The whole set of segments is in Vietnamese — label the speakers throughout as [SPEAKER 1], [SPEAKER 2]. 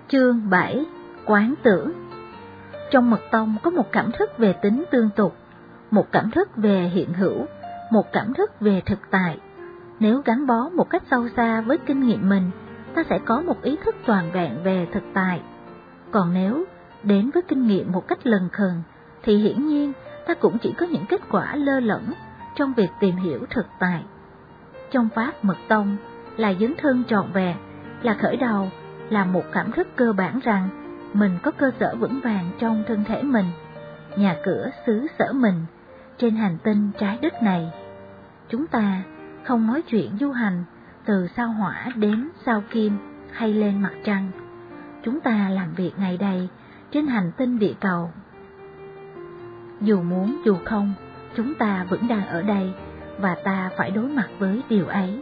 [SPEAKER 1] Chương 7. Quán tưởng. Trong mật tông có một cảm thức về tính tương tục, một cảm thức về hiện hữu, một cảm thức về thực tại. Nếu gắn bó một cách sâu xa với kinh nghiệm mình, ta sẽ có một ý thức toàn vẹn về thực tại. Còn nếu đến với kinh nghiệm một cách lần khần, thì hiển nhiên ta cũng chỉ có những kết quả lơ lửng trong việc tìm hiểu thực tại. Trong pháp mật tông là dấn thân trọn vẹn, là khởi đầu, là một cảm thức cơ bản rằng mình có cơ sở vững vàng trong thân thể mình, nhà cửa xứ sở mình, trên hành tinh trái đất này. Chúng ta không nói chuyện du hành từ sao hỏa đến sao kim hay lên mặt trăng. Chúng ta làm việc ngày đầy trên hành tinh địa cầu. Dù muốn dù không, chúng ta vẫn đang ở đây và ta phải đối mặt với điều ấy.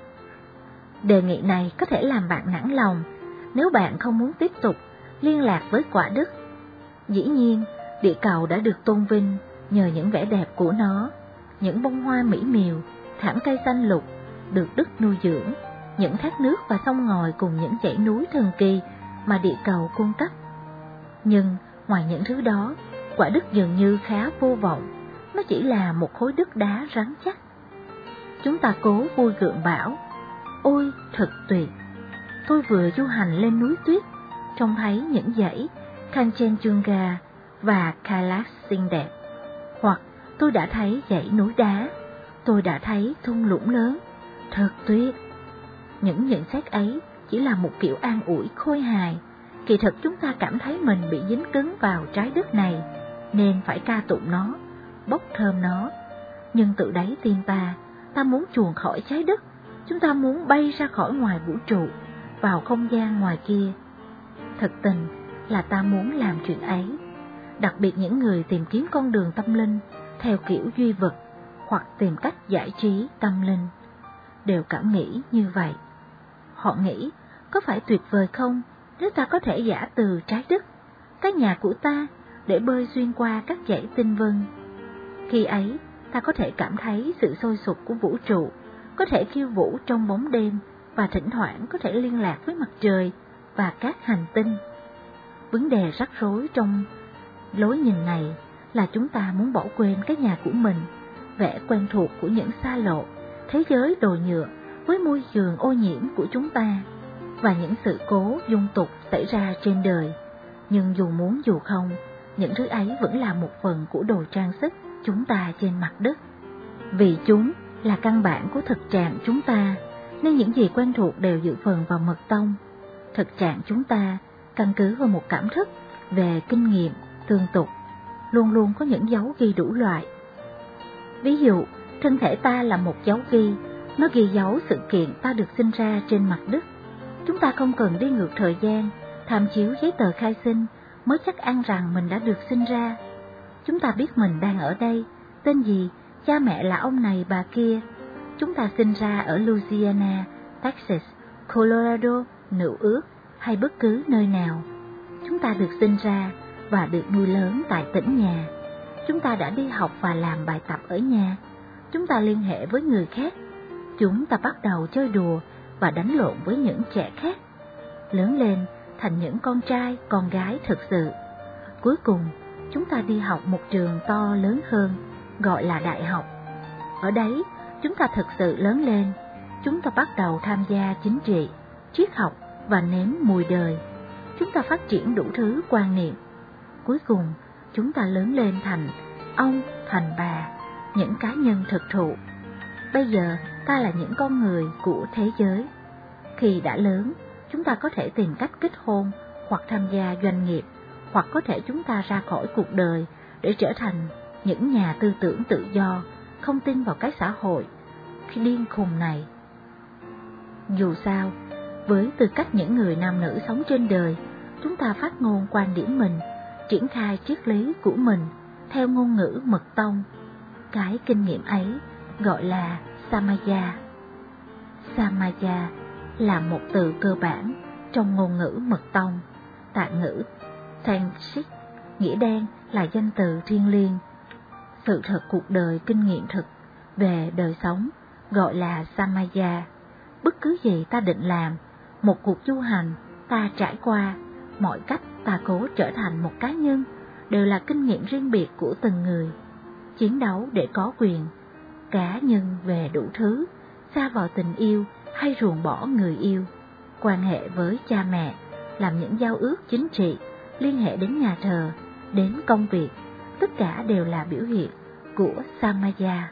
[SPEAKER 1] Đề nghị này có thể làm bạn nản lòng nếu bạn không muốn tiếp tục liên lạc với quả đất. Dĩ nhiên, địa cầu đã được tôn vinh nhờ những vẻ đẹp của nó, những bông hoa mỹ miều, thảm cây xanh lục được đất nuôi dưỡng, những thác nước và sông ngòi cùng những dãy núi thần kỳ mà địa cầu cung cấp. Nhưng ngoài những thứ đó, quả đất dường như khá vô vọng, nó chỉ là một khối đất đá rắn chắc. Chúng ta cố vui gượng bảo, ôi thật tuyệt, tôi vừa du hành lên núi tuyết, trông thấy những dãy Kanchenjunga và Kailash xinh đẹp. Hoặc tôi đã thấy dãy núi đá, tôi đã thấy thung lũng lớn, thật tuyệt. Những nhận xét ấy chỉ là một kiểu an ủi khôi hài. Kỳ thực chúng ta cảm thấy mình bị dính cứng vào trái đất này, nên phải ca tụng nó, bốc thơm nó. Nhưng tự đáy tim ta muốn chuồn khỏi trái đất. Chúng ta muốn bay ra khỏi ngoài vũ trụ, vào không gian ngoài kia. Thực tình là ta muốn làm chuyện ấy. Đặc biệt những người tìm kiếm con đường tâm linh theo kiểu duy vật hoặc tìm cách giải trí tâm linh đều cảm nghĩ như vậy. Họ nghĩ có phải tuyệt vời không nếu ta có thể giả từ trái đất, cái nhà của ta, để bơi xuyên qua các dãy tinh vân. Khi ấy ta có thể cảm thấy sự sôi sục của vũ trụ, có thể khiêu vũ trong bóng đêm và thỉnh thoảng có thể liên lạc với mặt trời và các hành tinh. Vấn đề rắc rối trong lối nhìn này là chúng ta muốn bỏ quên cái nhà của mình, vẻ quen thuộc của những xa lộ, thế giới đồ nhựa với môi trường ô nhiễm của chúng ta và những sự cố dung tục xảy ra trên đời. Nhưng dù muốn dù không, những thứ ấy vẫn là một phần của đồ trang sức chúng ta trên mặt đất. Vì chúng là căn bản của thực trạng chúng ta, nên những gì quen thuộc đều dự phần vào mật tông. Thực trạng chúng ta căn cứ vào một cảm thức về kinh nghiệm tương tục, luôn luôn có những dấu ghi đủ loại. Ví dụ, thân thể ta là một dấu ghi, nó ghi dấu sự kiện ta được sinh ra trên mặt đất. Chúng ta không cần đi ngược thời gian, tham chiếu giấy tờ khai sinh mới chắc ăn rằng mình đã được sinh ra. Chúng ta biết mình đang ở đây, tên gì, cha mẹ là ông này bà kia. Chúng ta sinh ra ở Louisiana, Texas, Colorado, New York hay bất cứ nơi nào. Chúng ta được sinh ra và được nuôi lớn tại tỉnh nhà. Chúng ta đã đi học và làm bài tập ở nhà. Chúng ta liên hệ với người khác. Chúng ta bắt đầu chơi đùa và đánh lộn với những trẻ khác. Lớn lên thành những con trai, con gái thực sự. Cuối cùng, chúng ta đi học một trường to lớn hơn, gọi là đại học. Ở đấy, chúng ta thực sự lớn lên. Chúng ta bắt đầu tham gia chính trị, triết học và nếm mùi đời. Chúng ta phát triển đủ thứ quan niệm. Cuối cùng, chúng ta lớn lên thành ông, thành bà, những cá nhân thực thụ. Bây giờ, ta là những con người của thế giới. Khi đã lớn, chúng ta có thể tìm cách kết hôn hoặc tham gia doanh nghiệp, hoặc có thể chúng ta ra khỏi cuộc đời để trở thành những nhà tư tưởng tự do, không tin vào cái xã hội khi điên khùng này. Dù sao, với tư cách những người nam nữ sống trên đời, chúng ta phát ngôn quan điểm mình, triển khai triết lý của mình theo ngôn ngữ mật tông. Cái kinh nghiệm ấy gọi là Samaya. Samaya là một từ cơ bản trong ngôn ngữ mật tông. Tạng ngữ Tanshik nghĩa đen là danh từ thiêng liêng. Sự thật cuộc đời, kinh nghiệm thực về đời sống gọi là Samaya. Bất cứ gì ta định làm, một cuộc du hành ta trải qua, Mọi cách ta cố trở thành một cá nhân đều là kinh nghiệm riêng biệt của từng người. Chiến đấu để có quyền, cá nhân về đủ thứ, xa vào tình yêu hay ruồng bỏ người yêu, quan hệ với cha mẹ, làm những giao ước chính trị, liên hệ đến nhà thờ, đến công việc, tất cả đều là biểu hiện của Samaya.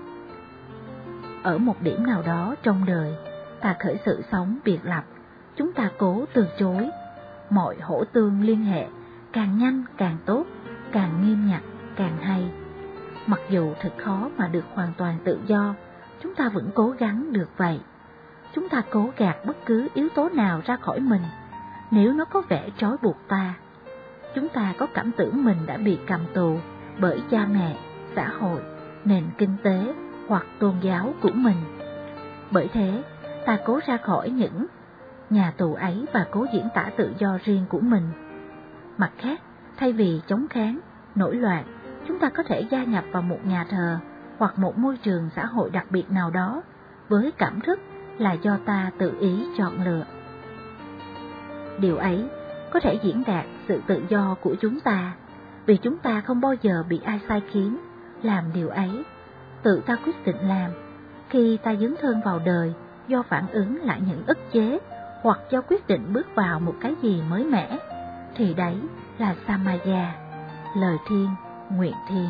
[SPEAKER 1] Ở một điểm nào đó trong đời, ta khởi sự sống biệt lập, chúng ta cố từ chối. Mọi hỗ tương liên hệ, càng nhanh càng tốt, càng nghiêm ngặt càng hay. Mặc dù thật khó mà được hoàn toàn tự do, chúng ta vẫn cố gắng được vậy. Chúng ta cố gạt bất cứ yếu tố nào ra khỏi mình, nếu nó có vẻ trói buộc ta. Chúng ta có cảm tưởng mình đã bị cầm tù bởi cha mẹ, xã hội, nền kinh tế hoặc tôn giáo của mình. Bởi thế, ta cố ra khỏi những nhà tù ấy và cố diễn tả tự do riêng của mình. Mặt khác, thay vì chống kháng, nổi loạn, chúng ta có thể gia nhập vào một nhà thờ hoặc một môi trường xã hội đặc biệt nào đó với cảm thức là do ta tự ý chọn lựa. Điều ấy có thể diễn đạt sự tự do của chúng ta, vì chúng ta không bao giờ bị ai sai khiến làm điều ấy. Tự ta quyết định làm. Khi ta dấn thân vào đời do phản ứng lại những ức chế hoặc do quyết định bước vào một cái gì mới mẻ, thì đấy là Samaya, lời thiên, nguyện thiên.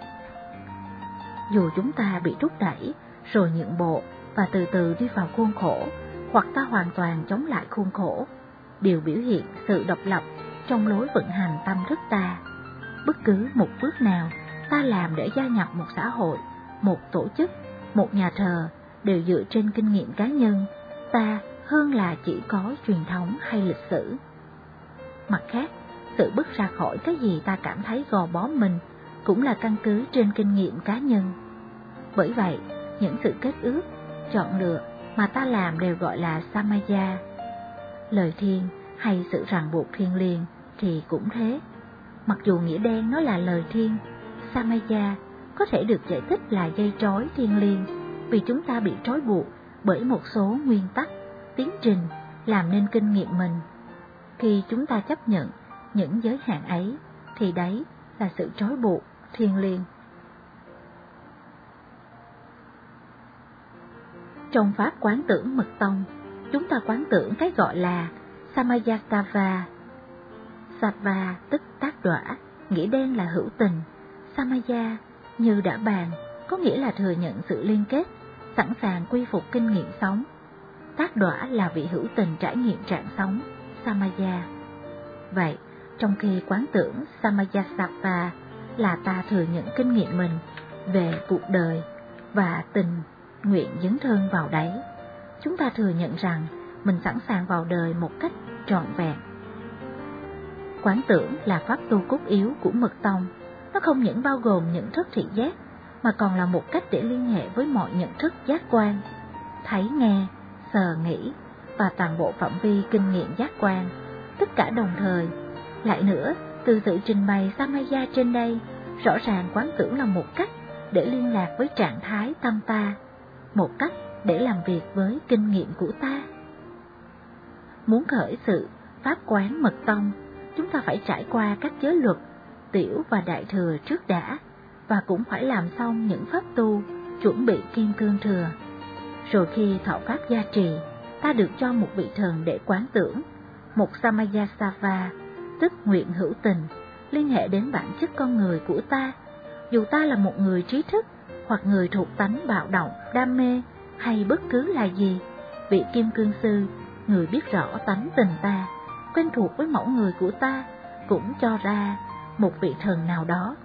[SPEAKER 1] Dù chúng ta bị thúc đẩy rồi nhượng bộ và từ từ đi vào khuôn khổ, hoặc ta hoàn toàn chống lại khuôn khổ, đều biểu hiện sự độc lập trong lối vận hành tâm thức ta. Bất cứ một bước nào ta làm để gia nhập một xã hội, một tổ chức, một nhà thờ đều dựa trên kinh nghiệm cá nhân ta hơn là chỉ có truyền thống hay lịch sử. Mặt khác, sự bước ra khỏi cái gì ta cảm thấy gò bó mình cũng là căn cứ trên kinh nghiệm cá nhân. Bởi vậy, những sự kết ước, chọn lựa mà ta làm đều gọi là Samaya. Lời thiên hay sự ràng buộc thiêng liêng thì cũng thế. Mặc dù nghĩa đen nó là lời thiên, Samaya có thể được giải thích là dây trói thiêng liêng, vì chúng ta bị trói buộc bởi một số nguyên tắc, tiến trình làm nên kinh nghiệm mình. Khi chúng ta chấp nhận những giới hạn ấy, thì đấy là sự trói buộc thiêng liêng. Trong pháp quán tưởng mật tông, chúng ta quán tưởng cái gọi là Samayastava. Sattva tức tác đọa, nghĩa đen là hữu tình. Samaya như đã bàn, có nghĩa là thừa nhận sự liên kết, sẵn sàng quy phục kinh nghiệm sống. Tác đọa là vị hữu tình trải nghiệm trạng sống, Samaya. Vậy, trong khi quán tưởng Samayastava là ta thừa nhận kinh nghiệm mình về cuộc đời và tình nguyện dấn thân vào đấy, chúng ta thừa nhận rằng mình sẵn sàng vào đời một cách trọn vẹn. Quán tưởng là pháp tu cốt yếu của mật tông. Nó không những bao gồm nhận thức thị giác, mà còn là một cách để liên hệ với mọi nhận thức giác quan, thấy nghe, sờ nghĩ và toàn bộ phạm vi kinh nghiệm giác quan, tất cả đồng thời. Lại nữa, từ sự trình bày Samaya trên đây, rõ ràng quán tưởng là một cách để liên lạc với trạng thái tâm ta, một cách để làm việc với kinh nghiệm của ta. Muốn khởi sự pháp quán mật tông, chúng ta phải trải qua các giới luật tiểu và đại thừa trước đã, và cũng phải làm xong những pháp tu chuẩn bị kim cương thừa. Rồi khi thọ pháp gia trì, ta được cho một vị thần để quán tưởng, một Samayastava, tức nguyện hữu tình, liên hệ đến bản chất con người của ta. Dù ta là một người trí thức, hoặc người thuộc tánh bạo động, đam mê, hay bất cứ là gì, vị kim cương sư, người biết rõ tánh tình ta, quen thuộc với mẫu người của ta, cũng cho ra một vị thần nào đó.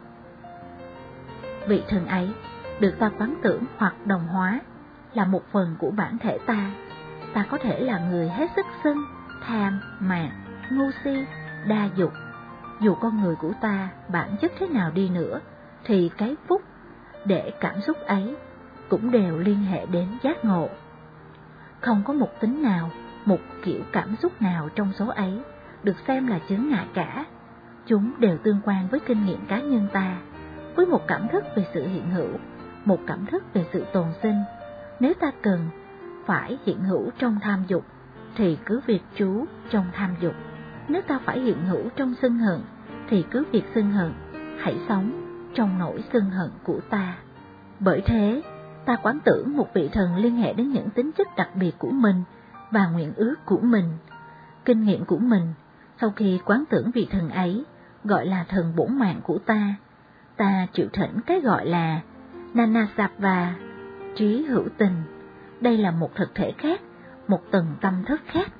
[SPEAKER 1] Vị thần ấy được ta quán tưởng hoặc đồng hóa là một phần của bản thể ta. Ta có thể là người hết sức sân, tham, mạn, ngu si, đa dục. Dù con người của ta bản chất thế nào đi nữa, thì cái phúc để cảm xúc ấy cũng đều liên hệ đến giác ngộ. Không có một tính nào, một kiểu cảm xúc nào trong số ấy được xem là chướng ngại cả. Chúng đều tương quan với kinh nghiệm cá nhân ta, với một cảm thức về sự hiện hữu, một cảm thức về sự tồn sinh. Nếu ta cần phải hiện hữu trong tham dục, thì cứ việc trú trong tham dục. nếu ta phải hiện hữu trong sân hận, thì cứ việc sân hận, hãy sống trong nỗi sân hận của ta. Bởi thế, ta quán tưởng một vị thần liên hệ đến những tính chất đặc biệt của mình và nguyện ước của mình, kinh nghiệm của mình. Sau khi quán tưởng vị thần ấy, gọi là thần bổn mạng của ta chịu thỉnh cái gọi là Nanasattva, trí hữu tình. Đây là một thực thể khác, một tầng tâm thức khác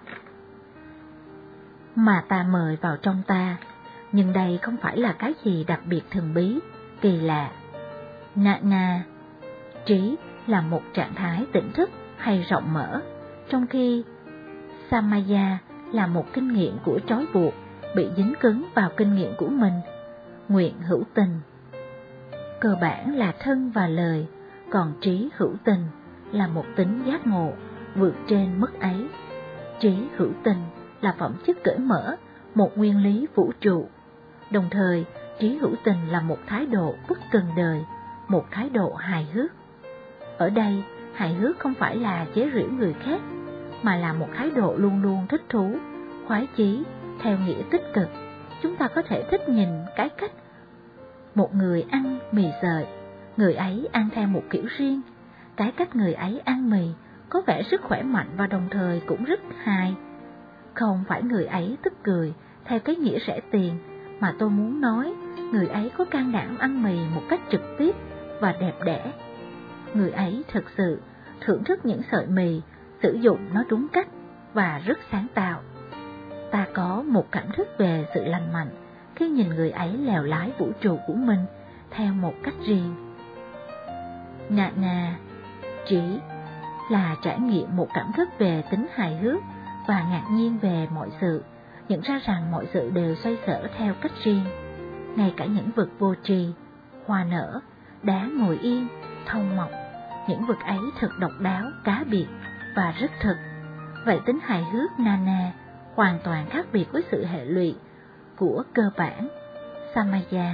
[SPEAKER 1] mà ta mời vào trong ta, nhưng đây không phải là cái gì đặc biệt thần bí, kỳ lạ. Nana, trí là một trạng thái tỉnh thức hay rộng mở, trong khi Samaya là một kinh nghiệm của trói buộc, bị dính cứng vào kinh nghiệm của mình. Nguyện hữu tình cơ bản là thân và lời, còn trí hữu tình là một tính giác ngộ vượt trên mức ấy. Trí hữu tình là phẩm chất cởi mở, một nguyên lý vũ trụ. Đồng thời, trí hữu tình là một thái độ bất cần đời, một thái độ hài hước. Ở đây, hài hước không phải là chế giễu người khác, mà là một thái độ luôn luôn thích thú, khoái chí, theo nghĩa tích cực. Chúng ta có thể thích nhìn cái cách một người ăn mì sợi, người ấy ăn theo một kiểu riêng. Cái cách người ấy ăn mì có vẻ rất khỏe mạnh và đồng thời cũng rất hài. Không phải người ấy tức cười theo cái nghĩa rẻ tiền, mà tôi muốn nói người ấy có can đảm ăn mì một cách trực tiếp và đẹp đẽ. Người ấy thực sự thưởng thức những sợi mì, sử dụng nó đúng cách và rất sáng tạo. Ta có một cảm thức về sự lành mạnh khi nhìn người ấy lèo lái vũ trụ của mình theo một cách riêng. Nana, trí là trải nghiệm một cảm thức về tính hài hước và ngạc nhiên về mọi sự, nhận ra rằng mọi sự đều xoay sở theo cách riêng. Ngay cả những vật vô tri, hoa nở, đá ngồi yên, thông mọc, những vật ấy thật độc đáo, cá biệt và rất thực. Vậy tính hài hước Nana hoàn toàn khác biệt với sự hệ lụy của cơ bản Samaya.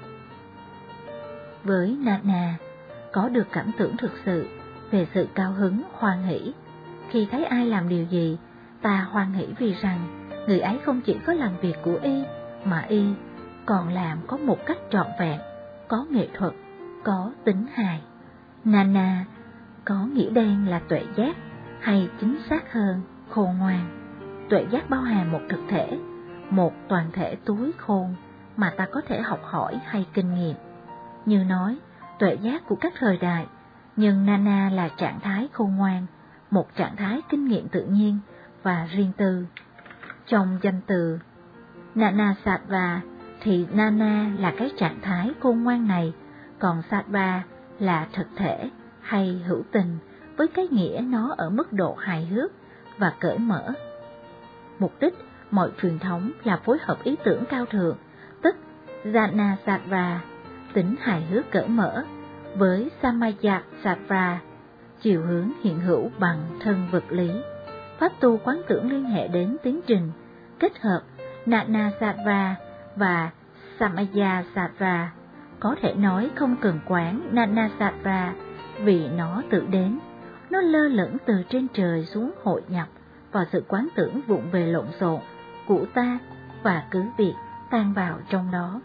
[SPEAKER 1] Với Nana, có được cảm tưởng thực sự về sự cao hứng, hoan hỷ. Khi thấy ai làm điều gì, ta hoan hỷ vì rằng người ấy không chỉ có làm việc của y, mà y còn làm có một cách trọn vẹn, có nghệ thuật, có tính hài. Nana có nghĩa đen là tuệ giác, hay chính xác hơn, khôn ngoan. Tuệ giác bao hàm một thực thể, một toàn thể túi khôn mà ta có thể học hỏi hay kinh nghiệm. Như nói, tuệ giác của các thời đại, nhưng Nana là trạng thái khôn ngoan, một trạng thái kinh nghiệm tự nhiên và riêng tư. Trong danh từ Nanasattva thì Nana là cái trạng thái khôn ngoan này, còn Sattva là thực thể hay hữu tình, với cái nghĩa nó ở mức độ hài hước và cởi mở. Mục đích mọi truyền thống là phối hợp ý tưởng cao thượng, tức Jnanasattva, tính hài hước cởi mở, với Samaya-sattva, chiều hướng hiện hữu bằng thân vật lý. Pháp tu quán tưởng liên hệ đến tiến trình kết hợp Nanasattva và Samaya-sattva. Có thể nói không cần quán Nanasattva vì nó tự đến, nó lơ lửng từ trên trời xuống hội nhập vào sự quán tưởng vụng về lộn xộn của ta và cứ việc tan vào trong đó.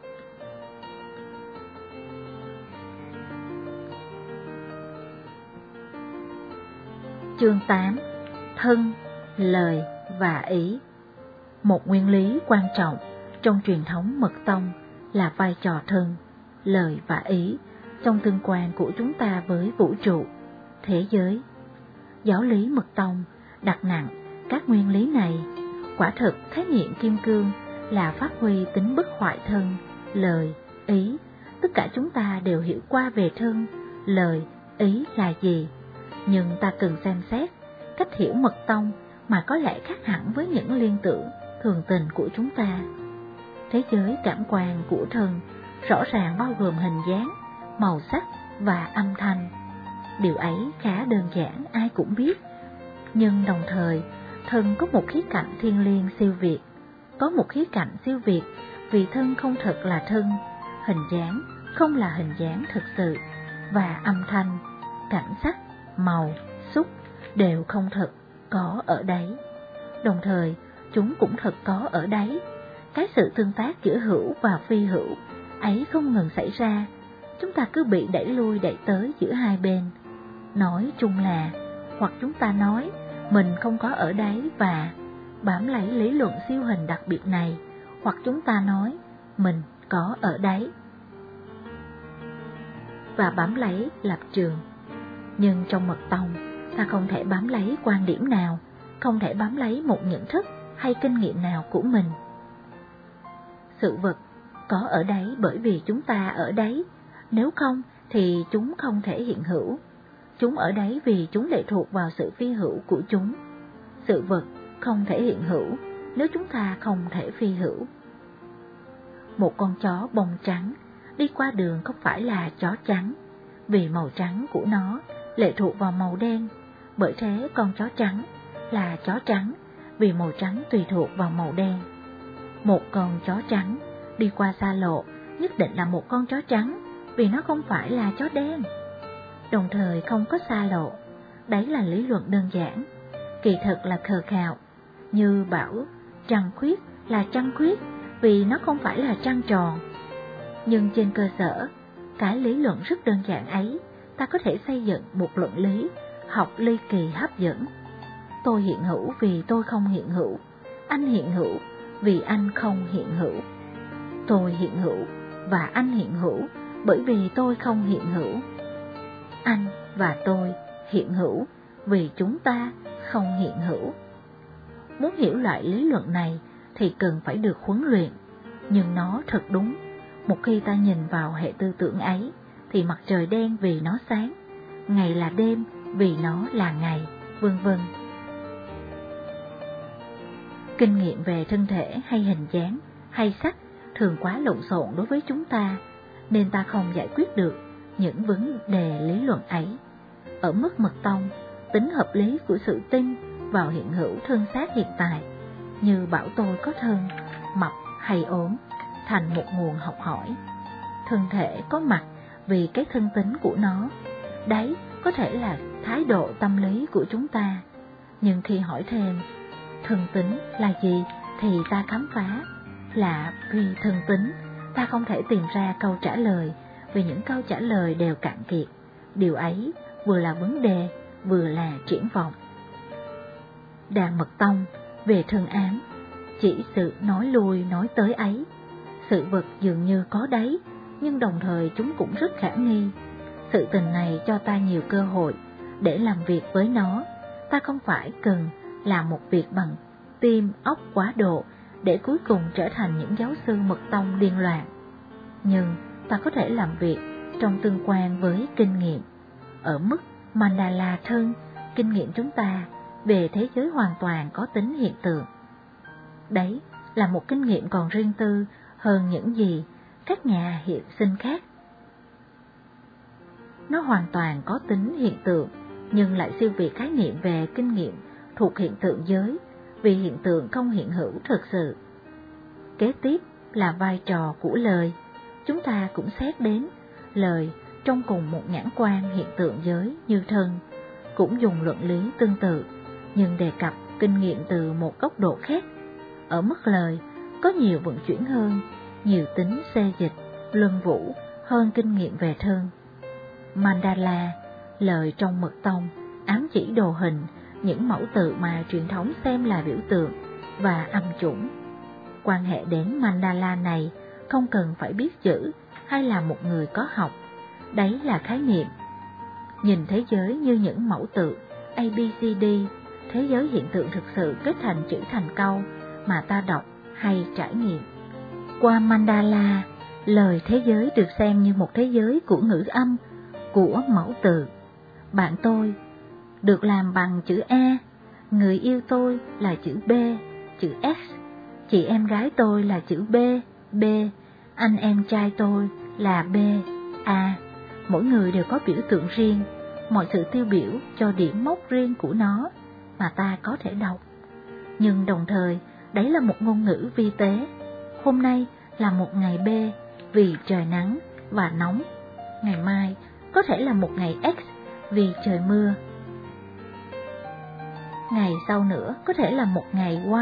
[SPEAKER 1] Chương 8. Thân, lời và ý. Một nguyên lý quan trọng trong truyền thống mật tông là vai trò thân, lời và ý trong tương quan của chúng ta với vũ trụ, thế giới. Giáo lý mật tông đặt nặng các nguyên lý này. Quả thực khái niệm kim cương là phát huy tính bất hoại thân, lời, ý. Tất cả chúng ta đều hiểu qua về thân, lời, ý là gì, nhưng ta cần xem xét cách hiểu mật tông mà có lẽ khác hẳn với những liên tưởng thường tình của chúng ta. Thế giới cảm quan của thân rõ ràng bao gồm hình dáng, màu sắc và âm thanh. Điều ấy khá đơn giản, ai cũng biết. Nhưng đồng thời, thân có một khía cạnh thiêng liêng siêu việt. Có một khía cạnh siêu việt vì thân không thật là thân, hình dáng không là hình dáng thực sự, và âm thanh, cảnh sắc, màu, xúc đều không thật có ở đấy. Đồng thời, chúng cũng thật có ở đấy. Cái sự tương tác giữa hữu và phi hữu ấy không ngừng xảy ra, chúng ta cứ bị đẩy lui đẩy tới giữa hai bên. Nói chung là, hoặc chúng ta nói mình không có ở đấy và bám lấy lý luận siêu hình đặc biệt này, hoặc chúng ta nói mình có ở đấy và bám lấy lập trường. Nhưng trong mật tông, ta không thể bám lấy quan điểm nào, không thể bám lấy một nhận thức hay kinh nghiệm nào của mình. Sự vật có ở đấy bởi vì chúng ta ở đấy, nếu không thì chúng không thể hiện hữu. Chúng ở đấy vì chúng lệ thuộc vào sự phi hữu của chúng. Sự vật không thể hiện hữu nếu chúng ta không thể phi hữu. Một con chó bông trắng đi qua đường không phải là chó trắng, vì màu trắng của nó lệ thuộc vào màu đen. Bởi thế con chó trắng là chó trắng vì màu trắng tùy thuộc vào màu đen. Một con chó trắng đi qua xa lộ nhất định là một con chó trắng vì nó không phải là chó đen. Đồng thời không có xa lộ, đấy là lý luận đơn giản, kỳ thực là khờ khạo, như bảo trăng khuyết là trăng khuyết vì nó không phải là trăng tròn. Nhưng trên cơ sở cái lý luận rất đơn giản ấy, ta có thể xây dựng một luận lý học ly kỳ hấp dẫn. Tôi hiện hữu vì tôi không hiện hữu, anh hiện hữu vì anh không hiện hữu. Tôi hiện hữu và anh hiện hữu bởi vì tôi không hiện hữu. Anh và tôi hiện hữu vì chúng ta không hiện hữu. Muốn hiểu loại lý luận này thì cần phải được huấn luyện, nhưng nó thật đúng. Một khi ta nhìn vào hệ tư tưởng ấy thì mặt trời đen vì nó sáng, ngày là đêm vì nó là ngày, vân vân. Kinh nghiệm về thân thể hay hình dáng hay sắc thường quá lộn xộn đối với chúng ta, nên ta không giải quyết được những vấn đề lý luận ấy. Ở mức mật tông, tính hợp lý của sự tin vào hiện hữu thân xác hiện tại, như bảo tôi có thân, mập hay ốm, thành một nguồn học hỏi. Thân thể có mặt vì cái thân tính của nó, đấy có thể là thái độ tâm lý của chúng ta. Nhưng khi hỏi thêm thân tính là gì thì ta khám phá là vì thân tính, ta không thể tìm ra câu trả lời, vì những câu trả lời đều cạn kiệt. Điều ấy vừa là vấn đề, vừa là triển vọng. Đàn mật tông về thân ám, chỉ sự nói lui nói tới ấy. Sự vật dường như có đấy, nhưng đồng thời chúng cũng rất khả nghi. Sự tình này cho ta nhiều cơ hội để làm việc với nó. Ta không phải cần làm một việc bằng tim óc quá độ để cuối cùng trở thành những giáo sư mật tông điên loạn. Nhưng ta có thể làm việc trong tương quan với kinh nghiệm. Ở mức mandala thân, kinh nghiệm chúng ta về thế giới hoàn toàn có tính hiện tượng. Đấy là một kinh nghiệm còn riêng tư hơn những gì các nhà hiện sinh khác. Nó hoàn toàn có tính hiện tượng, nhưng lại siêu việt khái niệm về kinh nghiệm thuộc hiện tượng giới, vì hiện tượng không hiện hữu thực sự. Kế tiếp là vai trò của lời. Chúng ta cũng xét đến lời trong cùng một nhãn quan hiện tượng giới như thân, cũng dùng luận lý tương tự, nhưng đề cập kinh nghiệm từ một góc độ khác. Ở mức lời có nhiều vận chuyển hơn, nhiều tính xê dịch, luân vũ hơn kinh nghiệm về thân. Mandala, lời trong mật tông, ám chỉ đồ hình, những mẫu tự mà truyền thống xem là biểu tượng và âm chủng. Quan hệ đến mandala này không cần phải biết chữ hay là một người có học, đấy là khái niệm. Nhìn thế giới như những mẫu tự ABCD, thế giới hiện tượng thực sự kết thành chữ thành câu mà ta đọc hay trải nghiệm. Qua mandala, lời thế giới được xem như một thế giới của ngữ âm, của mẫu tự. Bạn tôi được làm bằng chữ A, người yêu tôi là chữ B, chữ S, chị em gái tôi là chữ B, B, anh em trai tôi là B, A. Mỗi người đều có biểu tượng riêng, mọi sự tiêu biểu cho điểm mốc riêng của nó mà ta có thể đọc. Nhưng đồng thời, đấy là một ngôn ngữ vi tế. Hôm nay là một ngày B vì trời nắng và nóng. Ngày mai có thể là một ngày X vì trời mưa. Ngày sau nữa có thể là một ngày Y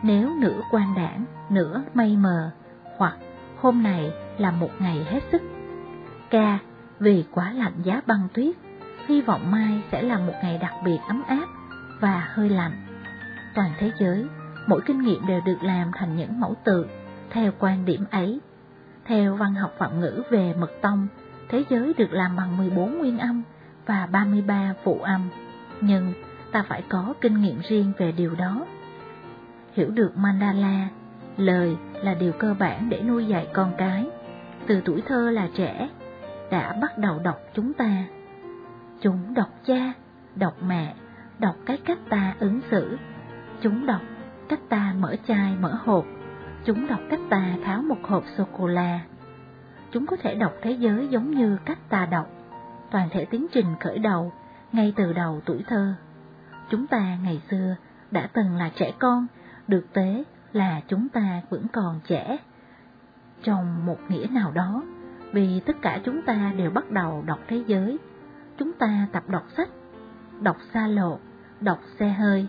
[SPEAKER 1] nếu nửa quang đãng, nửa mây mờ, hoặc hôm này là một ngày hết sức. K. Vì quá lạnh giá băng tuyết, hy vọng mai sẽ là một ngày đặc biệt ấm áp và hơi lạnh. Toàn thế giới, mỗi kinh nghiệm đều được làm thành những mẫu tự theo quan điểm ấy. Theo văn học Phạm ngữ về mật tông, thế giới được làm bằng 14 nguyên âm và 33 phụ âm, nhưng ta phải có kinh nghiệm riêng về điều đó. Hiểu được mandala, lời là điều cơ bản để nuôi dạy con cái, từ tuổi thơ là trẻ, đã bắt đầu đọc chúng ta. Chúng đọc cha, đọc mẹ, đọc cái cách ta ứng xử. Chúng đọc cách ta mở chai mở hộp. Chúng đọc cách ta tháo một hộp sô-cô-la. Chúng có thể đọc thế giới giống như cách ta đọc, toàn thể tiến trình khởi đầu, ngay từ đầu tuổi thơ. Chúng ta ngày xưa đã từng là trẻ con, được tế là chúng ta vẫn còn trẻ. Trong một nghĩa nào đó, vì tất cả chúng ta đều bắt đầu đọc thế giới. Chúng ta tập đọc sách, đọc xa lộ, đọc xe hơi.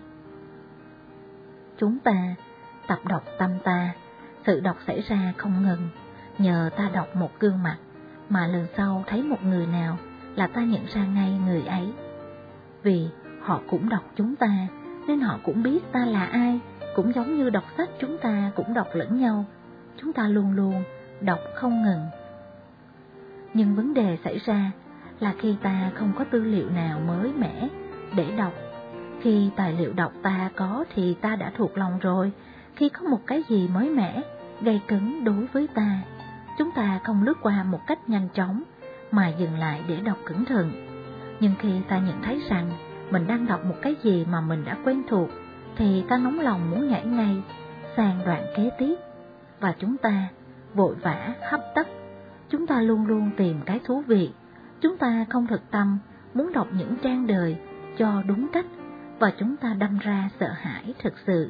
[SPEAKER 1] Chúng ta tập đọc tâm ta, sự đọc xảy ra không ngừng. Nhờ ta đọc một gương mặt, mà lần sau thấy một người nào là ta nhận ra ngay người ấy. Vì họ cũng đọc chúng ta, nên họ cũng biết ta là ai. Cũng giống như đọc sách, chúng ta cũng đọc lẫn nhau. Chúng ta luôn luôn đọc không ngừng. Nhưng vấn đề xảy ra là khi ta không có tư liệu nào mới mẻ để đọc. Khi tài liệu đọc ta có thì ta đã thuộc lòng rồi. Khi có một cái gì mới mẻ, gây cấn đối với ta, chúng ta không lướt qua một cách nhanh chóng, mà dừng lại để đọc cẩn thận. Nhưng khi ta nhận thấy rằng mình đang đọc một cái gì mà mình đã quen thuộc, thì ta nóng lòng muốn nhảy ngay sang đoạn kế tiếp. Và chúng ta vội vã hấp tấp. Chúng ta luôn luôn tìm cái thú vị. Chúng ta không thực tâm muốn đọc những trang đời cho đúng cách, và chúng ta đâm ra sợ hãi thực sự.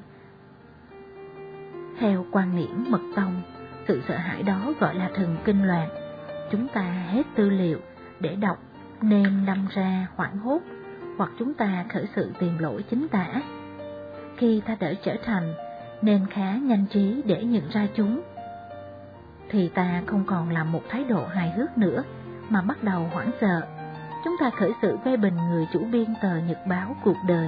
[SPEAKER 1] Theo quan niệm mật tông, sự sợ hãi đó gọi là thần kinh loạn. Chúng ta hết tư liệu để đọc nên đâm ra hoảng hốt, hoặc chúng ta khởi sự tìm lỗi chính tả. Khi ta đã trở thành nên khá nhanh trí để nhận ra chúng, thì ta không còn là một thái độ hài hước nữa, mà bắt đầu hoảng sợ. Chúng ta khởi sự phê bình người chủ biên tờ nhật báo cuộc đời.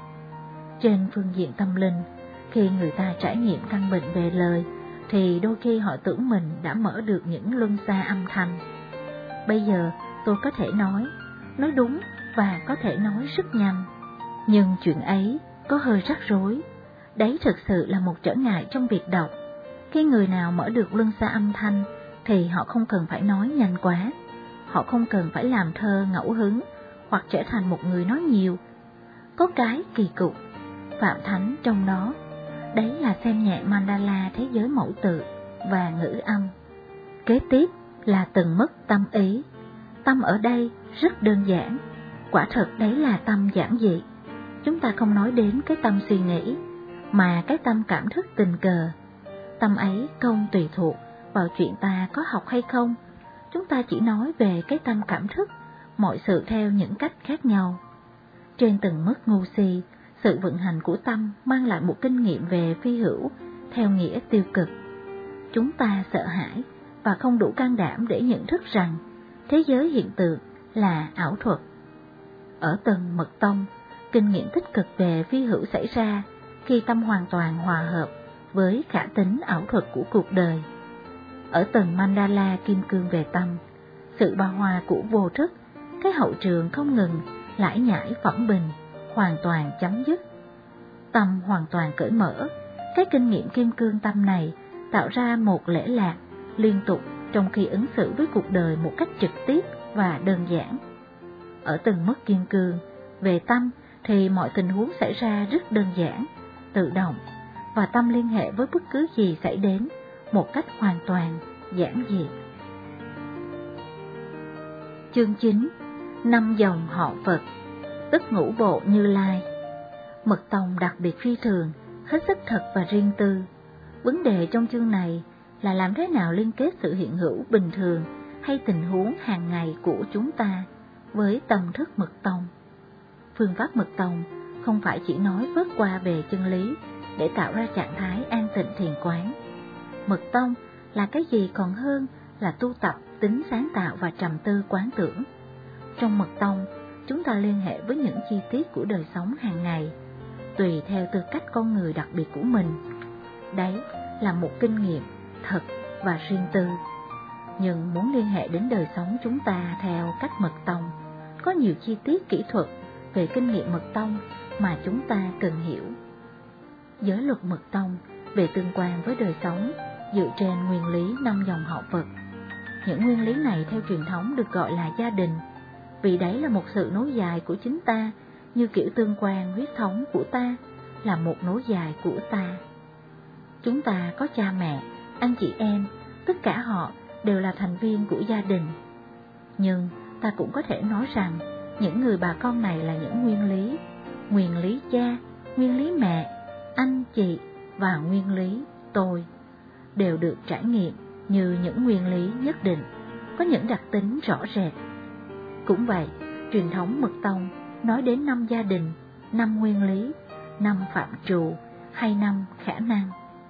[SPEAKER 1] Trên phương diện tâm linh, khi người ta trải nghiệm căn bệnh về lời, thì đôi khi họ tưởng mình đã mở được những luân xa âm thanh. Bây giờ tôi có thể nói đúng và có thể nói rất nhanh, nhưng chuyện ấy có hơi rắc rối. Đấy thực sự là một trở ngại trong việc đọc. Khi người nào mở được luân xa âm thanh thì họ không cần phải nói nhanh quá. Họ không cần phải làm thơ ngẫu hứng hoặc trở thành một người nói nhiều. Có cái kỳ cục, Phạm Thánh trong đó, đấy là xem nhẹ mandala thế giới mẫu tự và ngữ âm. Kế tiếp là từng mức tâm ý. Tâm ở đây rất đơn giản, quả thật đấy là tâm giản dị. Chúng ta không nói đến cái tâm suy nghĩ, mà cái tâm cảm thức tình cờ. Tâm ấy không tùy thuộc vào chuyện ta có học hay không. Chúng ta chỉ nói về cái tâm cảm thức, mọi sự theo những cách khác nhau. Trên từng mức ngu si, sự vận hành của tâm mang lại một kinh nghiệm về phi hữu theo nghĩa tiêu cực. Chúng ta sợ hãi và không đủ can đảm để nhận thức rằng thế giới hiện tượng là ảo thuật. Ở tầng mật tông, kinh nghiệm tích cực về phi hữu xảy ra khi tâm hoàn toàn hòa hợp với khả tính ảo thuật của cuộc đời. Ở tầng mandala kim cương về tâm, sự bao hòa của vô thức, cái hậu trường không ngừng lải nhải phẩm bình, hoàn toàn chấm dứt. Tâm hoàn toàn cởi mở, cái kinh nghiệm kim cương tâm này tạo ra một lễ lạc liên tục trong khi ứng xử với cuộc đời một cách trực tiếp và đơn giản. Ở từng mức kim cương về tâm thì mọi tình huống xảy ra rất đơn giản, tự động, và tâm liên hệ với bất cứ gì xảy đến một cách hoàn toàn giản dị. Chương 9. 5 dòng họ Phật, tức ngũ bộ Như Lai. Mật tông đặc biệt phi thường, hết sức thật và riêng tư. Vấn đề trong chương này là làm thế nào liên kết sự hiện hữu bình thường hay tình huống hàng ngày của chúng ta với tâm thức mật tông. Phương pháp mật tông không phải chỉ nói vớt qua về chân lý, để tạo ra trạng thái an tịnh thiền quán. Mật tông là cái gì còn hơn là tu tập tính sáng tạo và trầm tư quán tưởng. Trong mật tông, chúng ta liên hệ với những chi tiết của đời sống hàng ngày, tùy theo tư cách con người đặc biệt của mình. Đấy là một kinh nghiệm thật và riêng tư. Nhưng muốn liên hệ đến đời sống chúng ta theo cách mật tông, có nhiều chi tiết kỹ thuật về kinh nghiệm mật tông mà chúng ta cần hiểu. Giới luật mật tông về tương quan với đời sống dựa trên nguyên lý 5 dòng họ Phật. Những nguyên lý này theo truyền thống được gọi là gia đình, vì đấy là một sự nối dài của chính ta, như kiểu tương quan huyết thống của ta là một nối dài của ta. Chúng ta có cha mẹ, anh chị em, tất cả họ đều là thành viên của gia đình. Nhưng ta cũng có thể nói rằng những người bà con này là những nguyên lý cha, nguyên lý mẹ, anh chị và nguyên lý tôi, đều được trải nghiệm như những nguyên lý nhất định, có những đặc tính rõ rệt. Cũng vậy, truyền thống mật tông nói đến 5 gia đình, 5 nguyên lý, 5 phạm trù hay 5 khả năng.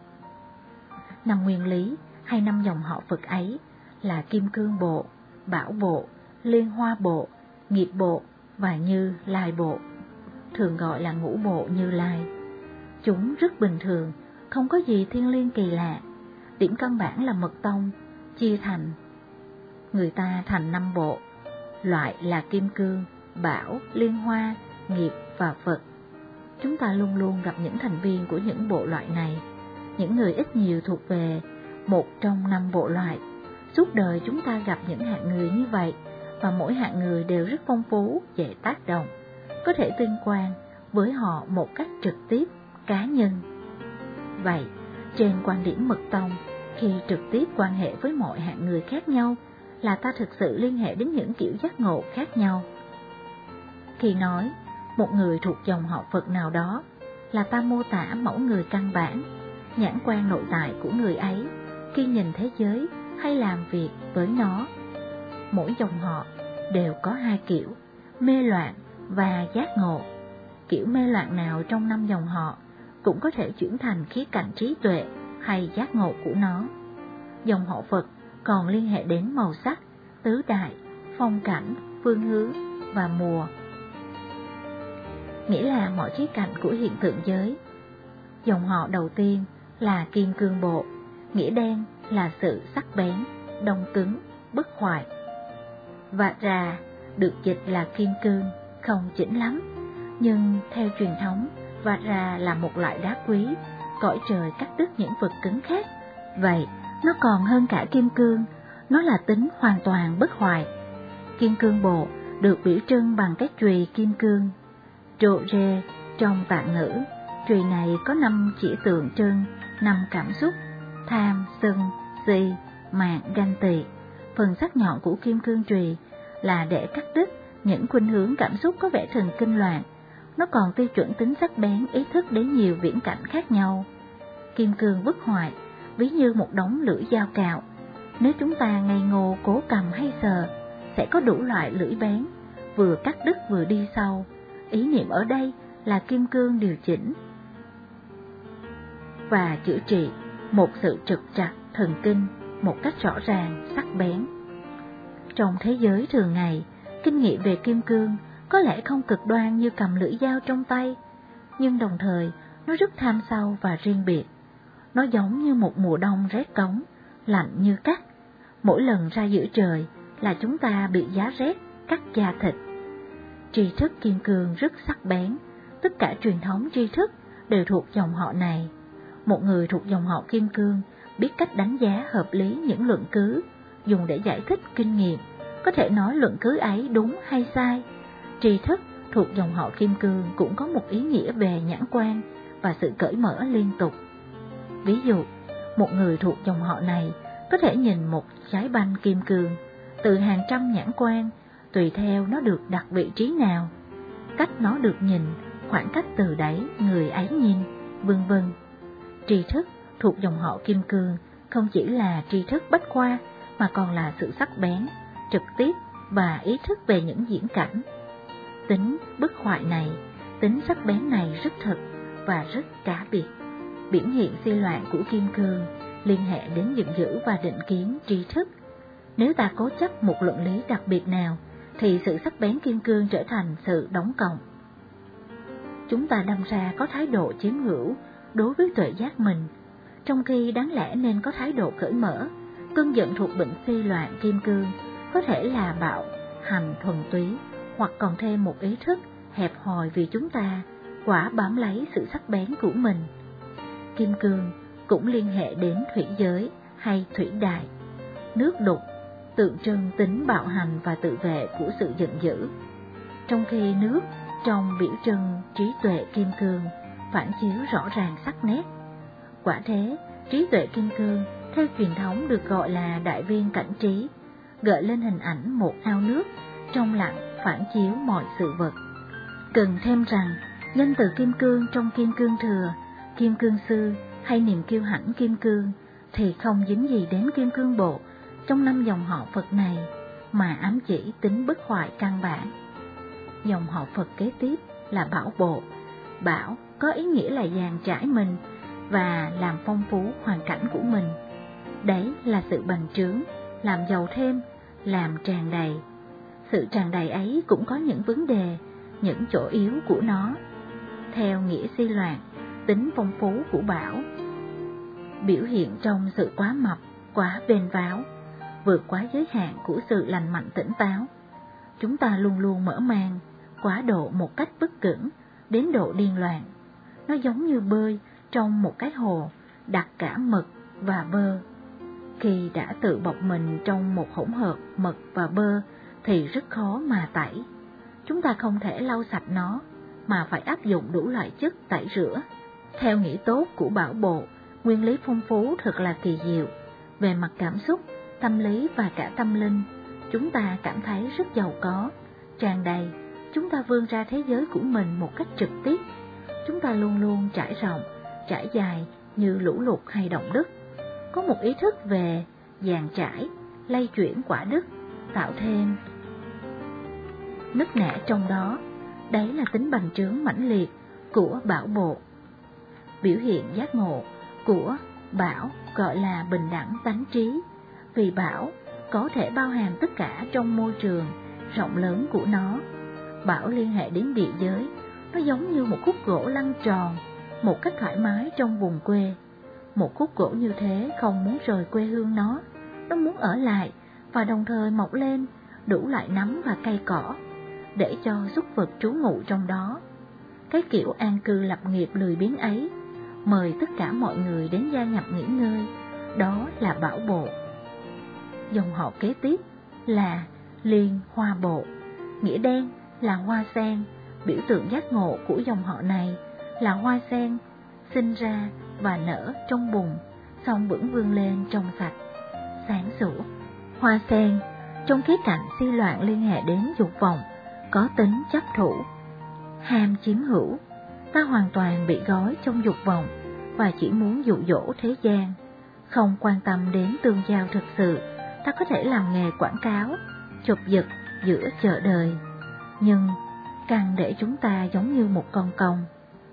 [SPEAKER 1] 5 nguyên lý hay 5 dòng họ Phật ấy là Kim Cương Bộ, Bảo Bộ, Liên Hoa Bộ, Nghiệp Bộ và Như Lai Bộ, thường gọi là ngũ bộ Như Lai. Chúng rất bình thường, không có gì thiêng liêng kỳ lạ. Điểm căn bản là mật tông chia thành người ta thành 5 bộ, loại là Kim Cương, Bảo, Liên Hoa, Nghiệp và Phật. Chúng ta luôn luôn gặp những thành viên của những bộ loại này, những người ít nhiều thuộc về một trong 5 bộ loại. Suốt đời chúng ta gặp những hạng người như vậy, và mỗi hạng người đều rất phong phú, dễ tác động, có thể tương quan với họ một cách trực tiếp, cá nhân. Vậy, trên quan điểm mật tông, khi trực tiếp quan hệ với mọi hạng người khác nhau, là ta thực sự liên hệ đến những kiểu giác ngộ khác nhau. Khi nói một người thuộc dòng họ Phật nào đó, là ta mô tả mẫu người căn bản, nhãn quan nội tại của người ấy khi nhìn thế giới hay làm việc với nó. Mỗi dòng họ đều có 2 kiểu, mê loạn và giác ngộ. Kiểu mê loạn nào trong 5 dòng họ cũng có thể chuyển thành khía cạnh trí tuệ hay giác ngộ của nó. Dòng họ Phật còn liên hệ đến màu sắc, tứ đại, phong cảnh, phương hướng và mùa, nghĩa là mọi khía cạnh của hiện tượng giới. Dòng họ đầu tiên là Kim Cương Bộ, nghĩa đen là sự sắc bén, đông cứng, bất hoại. Vajra được dịch là kim cương, không chỉnh lắm, nhưng theo truyền thống, Vajra là một loại đá quý, cõi trời cắt đứt những vật cứng khác. Vậy, nó còn hơn cả kim cương, nó là tính hoàn toàn bất hoại. Kim Cương Bộ được biểu trưng bằng cái chùy kim cương, trộ rê trong tạng ngữ. Chùy này có 5 chỉ tượng trưng 5 cảm xúc: tham, sân, si, mạn, ganh tị. Phần sắc nhọn của kim cương chùy là để cắt đứt những khuynh hướng cảm xúc có vẻ thần kinh loạn. Nó còn tiêu chuẩn tính sắc bén ý thức đến nhiều viễn cảnh khác nhau. Kim cương bất hoại ví như một đống lưỡi dao cạo. Nếu chúng ta ngây ngô cố cầm hay sờ, sẽ có đủ loại lưỡi bén, vừa cắt đứt vừa đi sâu. Ý niệm ở đây là kim cương điều chỉnh và chữa trị một sự trục trặc thần kinh một cách rõ ràng, sắc bén. Trong thế giới thường ngày, kinh nghiệm về kim cương có lẽ không cực đoan như cầm lưỡi dao trong tay, nhưng đồng thời nó rất tham sâu và riêng biệt. Nó giống như một mùa đông rét cống, lạnh như cắt. Mỗi lần ra giữa trời là chúng ta bị giá rét cắt da thịt. Tri thức kim cương rất sắc bén, tất cả truyền thống tri thức đều thuộc dòng họ này. Một người thuộc dòng họ kim cương biết cách đánh giá hợp lý những luận cứ dùng để giải thích kinh nghiệm, có thể nói luận cứ ấy đúng hay sai. Tri thức thuộc dòng họ kim cương cũng có một ý nghĩa về nhãn quan và sự cởi mở liên tục. Ví dụ, một người thuộc dòng họ này có thể nhìn một trái banh kim cương từ hàng trăm nhãn quan, tùy theo nó được đặt vị trí nào, cách nó được nhìn, khoảng cách từ đáy người ấy nhìn, vân vân. Tri thức thuộc dòng họ kim cương không chỉ là tri thức bách khoa mà còn là sự sắc bén, trực tiếp và ý thức về những diễn cảnh. Tính bất hoại này, tính sắc bén này rất thật và rất cá biệt. Biểu hiện suy loạn của kim cương liên hệ đến giận dữ và định kiến tri thức. Nếu ta cố chấp một luận lý đặc biệt nào, thì sự sắc bén kim cương trở thành sự đóng cộng. Chúng ta đâm ra có thái độ chiếm hữu đối với tuệ giác mình, trong khi đáng lẽ nên có thái độ cởi mở. Cơn giận thuộc bệnh suy loạn kim cương có thể là bạo hành thuần túy, hoặc còn thêm một ý thức hẹp hòi vì chúng ta quả bám lấy sự sắc bén của mình. Kim cương cũng liên hệ đến thủy giới hay thủy đại. Nước đục tượng trưng tính bạo hành và tự vệ của sự giận dữ, trong khi nước trong biểu trưng trí tuệ kim cương phản chiếu rõ ràng sắc nét. Quả thế, trí tuệ kim cương theo truyền thống được gọi là đại viên cảnh trí, gợi lên hình ảnh một ao nước trong lặng phản chiếu mọi sự vật. Cần thêm rằng, nhân từ kim cương trong kim cương thừa, kim cương sư hay niềm kiêu hãnh kim cương thì không dính gì đến kim cương bộ trong 5 dòng họ Phật này, mà ám chỉ tính bất hoại căn bản. Dòng họ Phật kế tiếp là Bảo Bộ. Bảo có ý nghĩa là dàn trải mình và làm phong phú hoàn cảnh của mình. Đấy là sự bành trướng, làm giàu thêm, làm tràn đầy. Sự tràn đầy ấy cũng có những vấn đề, những chỗ yếu của nó. Theo nghĩa suy loạn, tính phong phú của Bảo biểu hiện trong sự quá mập, quá vênh váo, vượt quá giới hạn của sự lành mạnh tỉnh táo. Chúng ta luôn luôn mở mang, quá độ một cách bất cưỡng, đến độ điên loạn. Nó giống như bơi trong một cái hồ, đặt cả mật và bơ. Khi đã tự bọc mình trong một hỗn hợp mật và bơ thì rất khó mà tẩy. Chúng ta không thể lau sạch nó, mà phải áp dụng đủ loại chất tẩy rửa. Theo nghĩa tốt của Bảo Bộ, nguyên lý phong phú thật là kỳ diệu. Về mặt cảm xúc, tâm lý và cả tâm linh, chúng ta cảm thấy rất giàu có, tràn đầy. Chúng ta vươn ra thế giới của mình một cách trực tiếp. Chúng ta luôn luôn trải rộng, trải dài như lũ lụt hay động đất. Có một ý thức về dàn trải, lay chuyển quả đất, tạo thêm nứt nẻ trong đó. Đấy là tính bành trướng mãnh liệt của Bảo Bộ. Biểu hiện giác ngộ của Bảo gọi là bình đẳng tánh trí, vì Bảo có thể bao hàm tất cả trong môi trường rộng lớn của nó. Bảo liên hệ đến địa giới, nó giống như một khúc gỗ lăn tròn một cách thoải mái trong vùng quê. Một khúc gỗ như thế không muốn rời quê hương nó muốn ở lại và đồng thời mọc lên đủ loại nấm và cây cỏ để cho súc vật trú ngụ trong đó. Cái kiểu an cư lập nghiệp lười biếng ấy mời tất cả mọi người đến gia nhập nghỉ ngơi, đó là Bảo Bộ. Dòng họ kế tiếp là Liên Hoa Bộ. Nghĩa đen là hoa sen, biểu tượng giác ngộ của dòng họ này là hoa sen sinh ra và nở trong bùn, xong vững vươn lên trong sạch, sáng sủa. Hoa sen trong khía cạnh suy loạn liên hệ đến dục vọng, có tính chấp thủ, ham chiếm hữu. Ta hoàn toàn bị gói trong dục vọng và chỉ muốn dụ dỗ thế gian, không quan tâm đến tương giao thực sự. Ta có thể làm nghề quảng cáo, chụp giật giữa chợ đời, nhưng càng để chúng ta giống như một con công.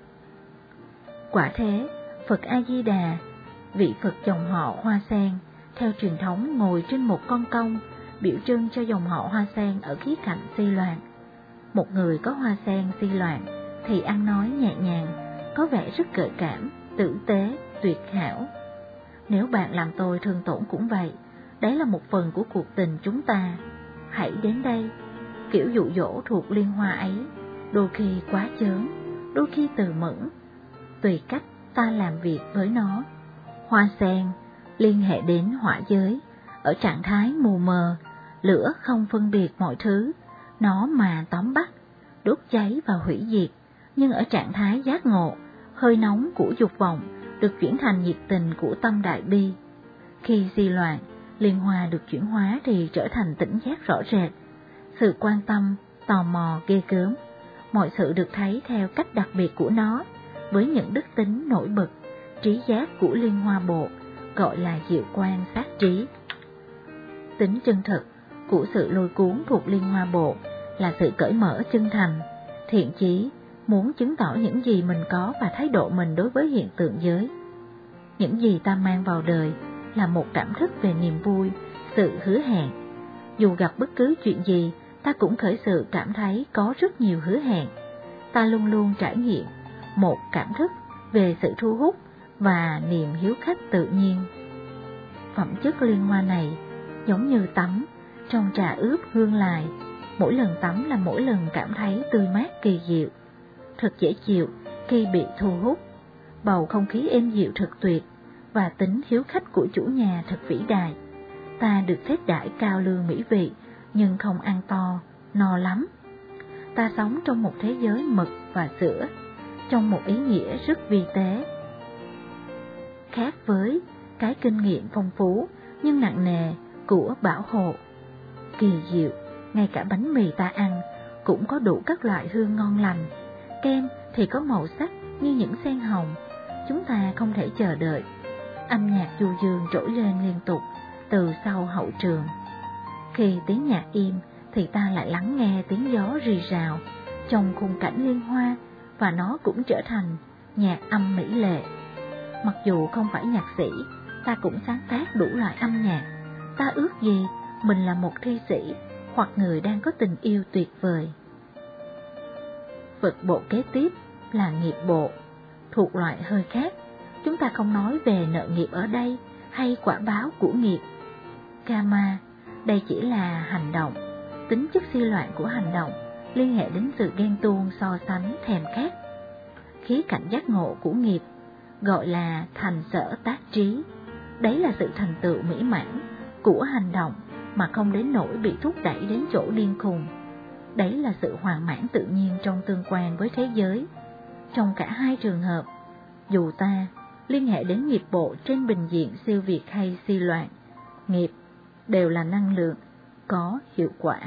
[SPEAKER 1] Quả thế, Phật A-di-đà, vị Phật dòng họ Hoa Sen, theo truyền thống ngồi trên một con công, biểu trưng cho dòng họ Hoa Sen ở khía cạnh suy loạn. Một người có hoa sen suy loạn thì ăn nói nhẹ nhàng, có vẻ rất gợi cảm, tử tế, tuyệt hảo. Nếu bạn làm tôi thương tổn cũng vậy, đấy là một phần của cuộc tình chúng ta. Hãy đến đây. Kiểu dụ dỗ thuộc liên hoa ấy, đôi khi quá chớn, đôi khi từ mẫn, tùy cách ta làm việc với nó. Hoa sen liên hệ đến hỏa giới, ở trạng thái mù mờ, lửa không phân biệt mọi thứ, nó mà tóm bắt, đốt cháy và hủy diệt. Nhưng ở trạng thái giác ngộ, hơi nóng của dục vọng được chuyển thành nhiệt tình của tâm đại bi. Khi suy loạn, liên hoa được chuyển hóa thì trở thành tỉnh giác rõ rệt, sự quan tâm, tò mò ghê gớm. Mọi sự được thấy theo cách đặc biệt của nó, với những đức tính nổi bật. Trí giác của Liên Hoa Bộ gọi là diệu quan sát trí. Tính chân thực của sự lôi cuốn thuộc Liên Hoa Bộ là sự cởi mở chân thành, thiện chí, muốn chứng tỏ những gì mình có và thái độ mình đối với hiện tượng giới. Những gì ta mang vào đời là một cảm thức về niềm vui, sự hứa hẹn. Dù gặp bất cứ chuyện gì, ta cũng khởi sự cảm thấy có rất nhiều hứa hẹn. Ta luôn luôn trải nghiệm một cảm thức về sự thu hút và niềm hiếu khách tự nhiên. Phẩm chất liên hoa này giống như tắm trong trà ướp hương lài, mỗi lần tắm là mỗi lần cảm thấy tươi mát kỳ diệu, thật dễ chịu khi bị thu hút. Bầu không khí êm dịu thật tuyệt và tính hiếu khách của chủ nhà thật vĩ đại. Ta được xét đãi cao lương mỹ vị nhưng không ăn to, no lắm. Ta sống trong một thế giới mật và sữa, trong một ý nghĩa rất vi tế. Khác với cái kinh nghiệm phong phú nhưng nặng nề của Bảo Hộ. Kỳ diệu, ngay cả bánh mì ta ăn cũng có đủ các loại hương ngon lành. Kem thì có màu sắc như những sen hồng. Chúng ta không thể chờ đợi. Âm nhạc du dương trỗi lên liên tục từ sau hậu trường. Khi tiếng nhạc im thì ta lại lắng nghe tiếng gió rì rào trong khung cảnh liên hoa, và nó cũng trở thành nhạc âm mỹ lệ. Mặc dù không phải nhạc sĩ, ta cũng sáng tác đủ loại âm nhạc. Ta ước gì mình là một thi sĩ hoặc người đang có tình yêu tuyệt vời. Vật bộ kế tiếp là nghiệp bộ, thuộc loại hơi khác. Chúng ta không nói về nợ nghiệp ở đây hay quả báo của nghiệp. Karma, đây chỉ là hành động, tính chất suy loạn của hành động liên hệ đến sự ghen tuông, so sánh, thèm khát. Khía cạnh giác ngộ của nghiệp gọi là thành sở tác trí. Đấy là sự thành tựu mỹ mãn của hành động mà không đến nỗi bị thúc đẩy đến chỗ điên khùng. Đấy là sự hoàn mãn tự nhiên trong tương quan với thế giới. Trong cả hai trường hợp, dù ta liên hệ đến nghiệp bộ trên bình diện siêu việt hay suy loạn, nghiệp đều là năng lượng có hiệu quả.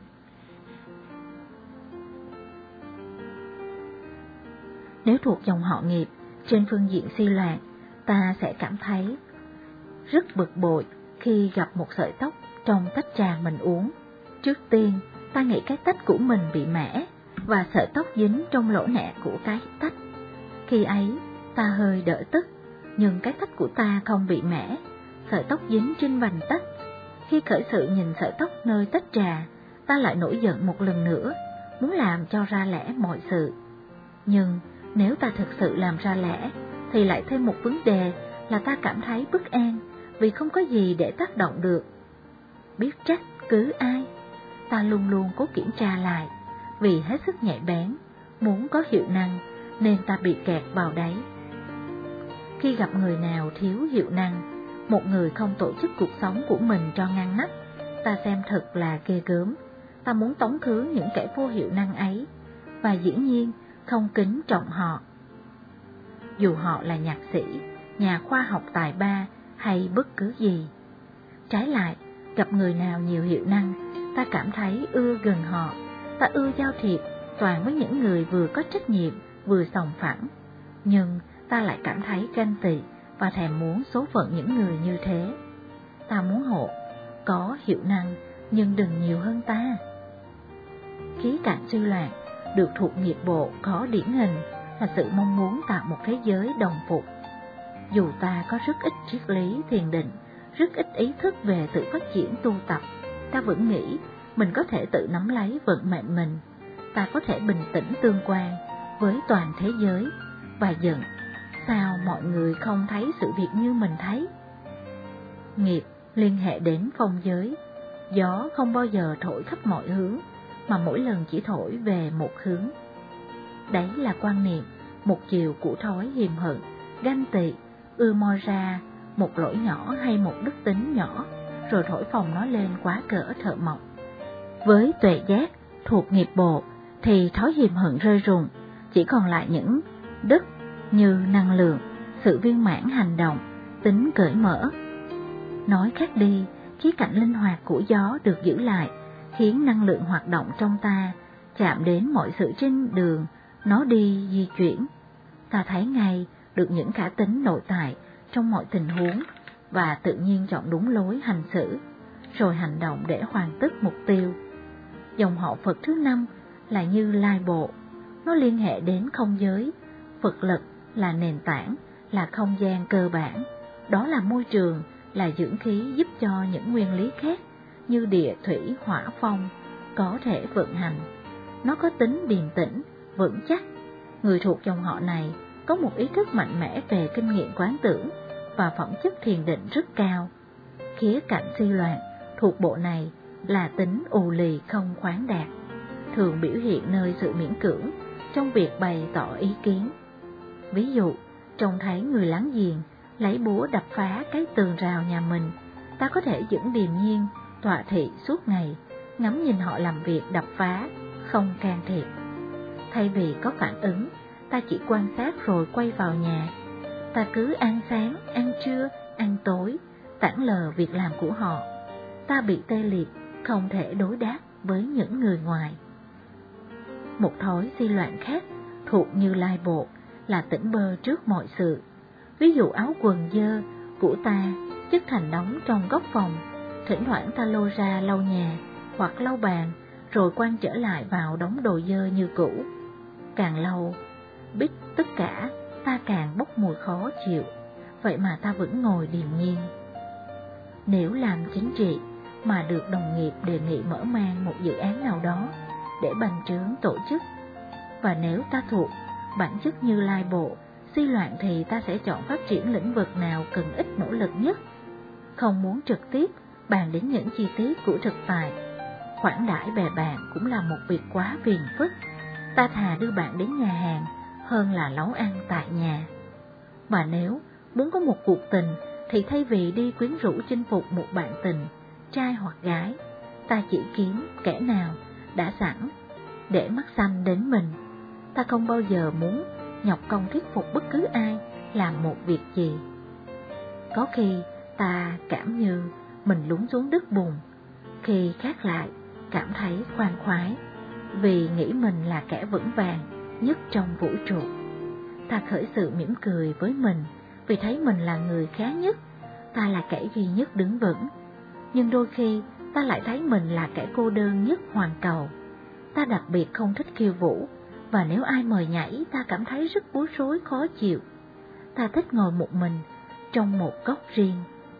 [SPEAKER 1] Nếu thuộc dòng họ nghiệp trên phương diện suy loạn, ta sẽ cảm thấy rất bực bội khi gặp một sợi tóc trong tách trà mình uống. Trước tiên, ta nghĩ cái tách của mình bị mẻ và sợi tóc dính trong lỗ nẻ của cái tách. Khi ấy, ta hơi đỡ tức, nhưng cái tách của ta không bị mẻ, sợi tóc dính trên vành tách. Khi khởi sự nhìn sợi tóc nơi tách trà, ta lại nổi giận một lần nữa, muốn làm cho ra lẽ mọi sự. Nhưng nếu ta thực sự làm ra lẽ, thì lại thêm một vấn đề là ta cảm thấy bất an vì không có gì để tác động được. Biết trách cứ ai, ta luôn luôn cố kiểm tra lại, vì hết sức nhạy bén, muốn có hiệu năng nên ta bị kẹt vào đấy. Khi gặp người nào thiếu hiệu năng, một người không tổ chức cuộc sống của mình cho ngăn nắp, ta xem thật là ghê gớm. Ta muốn tống khứ những kẻ vô hiệu năng ấy, và dĩ nhiên không kính trọng họ. Dù họ là nhạc sĩ, nhà khoa học tài ba hay bất cứ gì. Trái lại, gặp người nào nhiều hiệu năng, ta cảm thấy ưa gần họ. Ta ưa giao thiệp toàn với những người vừa có trách nhiệm vừa sòng phẳng. Nhưng ta lại cảm thấy ganh tị và thèm muốn số phận những người như thế. Ta muốn họ có hiệu năng nhưng đừng nhiều hơn ta. Khía cạnh suy loạn được thuộc nghiệp bộ có điển hình là sự mong muốn tạo một thế giới đồng phục. Dù ta có rất ít triết lý thiền định, rất ít ý thức về sự phát triển tu tập, ta vẫn nghĩ mình có thể tự nắm lấy vận mệnh mình. Ta có thể bình tĩnh tương quan với toàn thế giới và giận sao mọi người không thấy sự việc như mình thấy. Nghiệp liên hệ đến phong giới, gió không bao giờ thổi khắp mọi hướng, mà mỗi lần chỉ thổi về một hướng. Đấy là quan niệm một chiều của thói hiềm hận, ganh tị, ưa moi ra một lỗi nhỏ hay một đức tính nhỏ, rồi thổi phồng nó lên quá cỡ thợ mộc. Với tuệ giác thuộc nghiệp bộ thì thói hiềm hận rơi rụng, chỉ còn lại những đức như năng lượng, sự viên mãn hành động, tính cởi mở. Nói khác đi, khía cạnh linh hoạt của gió được giữ lại, khiến năng lượng hoạt động trong ta chạm đến mọi sự trên đường nó đi di chuyển. Ta thấy ngay được những khả tính nội tại trong mọi tình huống và tự nhiên chọn đúng lối hành xử, rồi hành động để hoàn tất mục tiêu. Dòng họ Phật thứ 5 là Như Lai Bộ, nó liên hệ đến không giới. Phật lực là nền tảng, là không gian cơ bản, đó là môi trường, là dưỡng khí giúp cho những nguyên lý khác như địa, thủy, hỏa, phong có thể vận hành. Nó có tính điềm tĩnh, vững chắc. Người thuộc dòng họ này có một ý thức mạnh mẽ về kinh nghiệm quán tưởng và phẩm chất thiền định rất cao. Khía cạnh suy loạn thuộc bộ này là tính ù lì không khoáng đạt, thường biểu hiện nơi sự miễn cưỡng trong việc bày tỏ ý kiến. Ví dụ, trông thấy người láng giềng lấy búa đập phá cái tường rào nhà mình, ta có thể vẫn điềm nhiên, tọa thị suốt ngày, ngắm nhìn họ làm việc đập phá, không can thiệp. Thay vì có phản ứng, ta chỉ quan sát rồi quay vào nhà. Ta cứ ăn sáng, ăn trưa, ăn tối, tản lờ việc làm của họ. Ta bị tê liệt, không thể đối đáp với những người ngoài. Một thói suy loạn khác thuộc Như Lai bộ là tỉnh bơ trước mọi sự. Ví dụ áo quần dơ của ta chất thành đống trong góc phòng, thỉnh thoảng ta lôi ra lau nhà hoặc lau bàn, rồi quăng trở lại vào đống đồ dơ như cũ. Càng lâu, biết tất cả, ta càng bốc mùi khó chịu, vậy mà ta vẫn ngồi điềm nhiên. Nếu làm chính trị mà được đồng nghiệp đề nghị mở mang một dự án nào đó để bành trướng tổ chức, và nếu ta thuộc bản chất Như Lai bộ suy loạn thì ta sẽ chọn phát triển lĩnh vực nào cần ít nỗ lực nhất, không muốn trực tiếp bàn đến những chi tiết của thực tại. Khoản đãi bè bạn cũng là một việc quá phiền phức, ta thà đưa bạn đến nhà hàng hơn là nấu ăn tại nhà. Mà nếu muốn có một cuộc tình thì thay vì đi quyến rũ chinh phục một bạn tình, trai hoặc gái, ta chỉ kiếm kẻ nào đã sẵn để mắt xanh đến mình. Ta không bao giờ muốn nhọc công thuyết phục bất cứ ai làm một việc gì. Có khi ta cảm như mình lún xuống đất bùn, khi khác lại cảm thấy khoan khoái, vì nghĩ mình là kẻ vững vàng nhất trong vũ trụ. Ta khởi sự mỉm cười với mình vì thấy mình là người khá nhất, ta là kẻ duy nhất đứng vững. Nhưng đôi khi ta lại thấy mình là kẻ cô đơn nhất hoàn cầu. Ta đặc biệt không thích khiêu vũ, và nếu ai mời nhảy ta cảm thấy rất bối rối khó chịu. Ta thích ngồi một mình trong một góc riêng.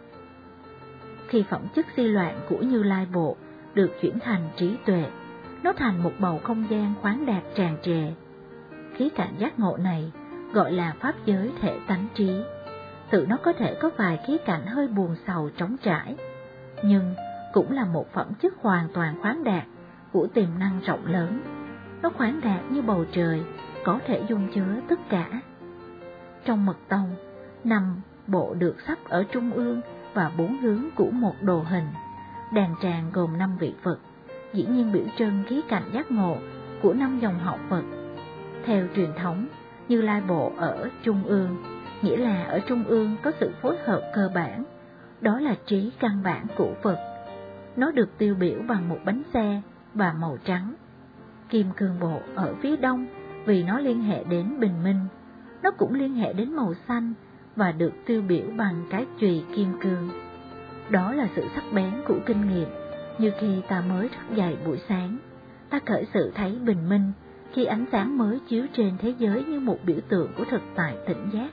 [SPEAKER 1] Khi phẩm chất suy loạn của Như Lai bộ được chuyển thành trí tuệ, nó thành một bầu không gian khoáng đạt tràn trề. Khía cạnh giác ngộ này gọi là pháp giới thể tánh trí. Tự nó có thể có vài khía cạnh hơi buồn sầu trống trải, nhưng cũng là một phẩm chất hoàn toàn khoáng đạt của tiềm năng rộng lớn. Nó khoáng đạt như bầu trời, có thể dung chứa tất cả. Trong mật tông, 5 bộ được sắp ở trung ương và 4 hướng của một đồ hình. Đàn tràng gồm 5 vị Phật, dĩ nhiên biểu trưng khía cạnh giác ngộ của 5 dòng họ Phật. Theo truyền thống, Như Lai bộ ở trung ương, nghĩa là ở trung ương có sự phối hợp cơ bản, đó là trí căn bản của Phật. Nó được tiêu biểu bằng một bánh xe và màu trắng. Kim cương bộ ở phía đông vì nó liên hệ đến bình minh. Nó cũng liên hệ đến màu xanh và được tiêu biểu bằng cái chùy kim cương. Đó là sự sắc bén của kinh nghiệm, như khi ta mới thức dậy buổi sáng, ta khởi sự thấy bình minh khi ánh sáng mới chiếu trên thế giới như một biểu tượng của thực tại tỉnh giác.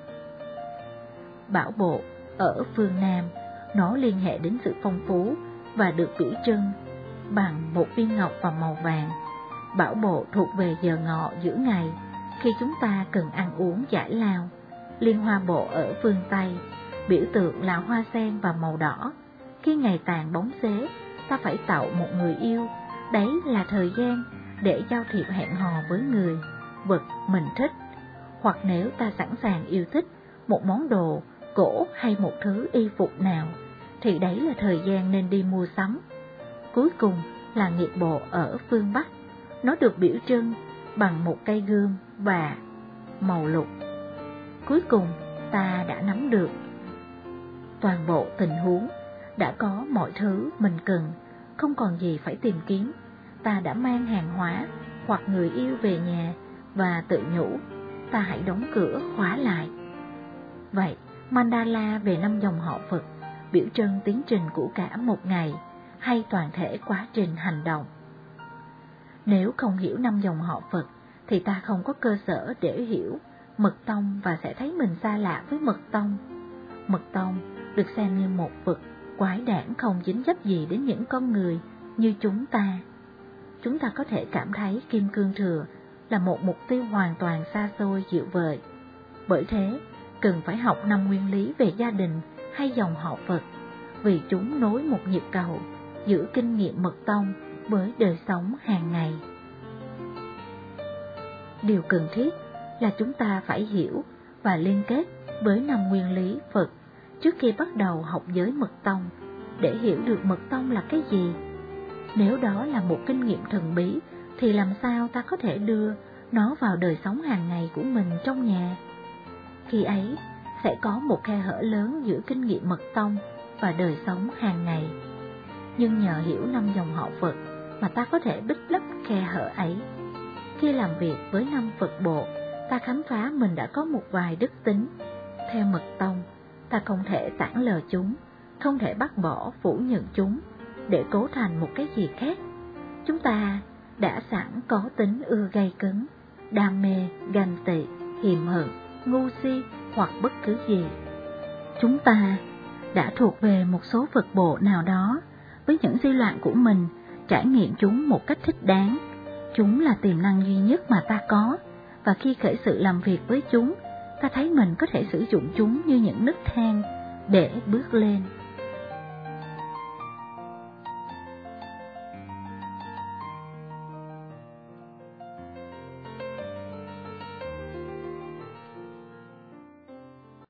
[SPEAKER 1] Bảo bộ ở phương Nam, nó liên hệ đến sự phong phú và được biểu trưng bằng một viên ngọc và màu vàng. Bảo bộ thuộc về giờ ngọ giữa ngày, khi chúng ta cần ăn uống giải lao. Liên hoa bộ ở phương Tây, biểu tượng là hoa sen và màu đỏ. Khi ngày tàn bóng xế, ta phải tạo một người yêu, đấy là thời gian để giao thiệp hẹn hò với người, vật mình thích. Hoặc nếu ta sẵn sàng yêu thích một món đồ, cổ hay một thứ y phục nào, thì đấy là thời gian nên đi mua sắm. Cuối cùng là nghiệp bộ ở phương Bắc, nó được biểu trưng bằng một cây gươm và màu lục. Cuối cùng ta đã nắm được toàn bộ tình huống, đã có mọi thứ mình cần, không còn gì phải tìm kiếm. Ta đã mang hàng hóa hoặc người yêu về nhà và tự nhủ, ta hãy đóng cửa khóa lại. Vậy, mandala về 5 dòng họ Phật biểu trưng tiến trình của cả một ngày hay toàn thể quá trình hành động. Nếu không hiểu 5 dòng họ Phật thì ta không có cơ sở để hiểu mật tông và sẽ thấy mình xa lạ với mật tông. Mật tông được xem như một vực quái đản không dính dấp gì đến những con người như chúng ta. Chúng ta có thể cảm thấy kim cương thừa là một mục tiêu hoàn toàn xa xôi dịu vời. Bởi thế, cần phải học 5 nguyên lý về gia đình hay dòng họ Phật, vì chúng nối một nhịp cầu giữa kinh nghiệm mật tông với đời sống hàng ngày. Điều cần thiết là chúng ta phải hiểu và liên kết với 5 nguyên lý Phật trước khi bắt đầu học giới mật tông, để hiểu được mật tông là cái gì. Nếu đó là một kinh nghiệm thần bí, thì làm sao ta có thể đưa nó vào đời sống hàng ngày của mình trong nhà? Khi ấy, sẽ có một khe hở lớn giữa kinh nghiệm mật tông và đời sống hàng ngày. Nhưng nhờ hiểu 5 dòng họ Phật mà ta có thể bít lấp khe hở ấy. Khi làm việc với 5 Phật bộ, ta khám phá mình đã có một vài đức tính. Theo mật tông, ta không thể tản lờ chúng, không thể bác bỏ phủ nhận chúng để cố thành một cái gì khác. Chúng ta đã sẵn có tính ưa gay cấn, đam mê, ganh tị, hiềm hận, ngu si hoặc bất cứ gì. Chúng ta đã thuộc về một số Phật bộ nào đó với những suy loạn của mình, trải nghiệm chúng một cách thích đáng. Chúng là tiềm năng duy nhất mà ta có, và khi khởi sự làm việc với chúng, ta thấy mình có thể sử dụng chúng như những nấc thang để bước lên.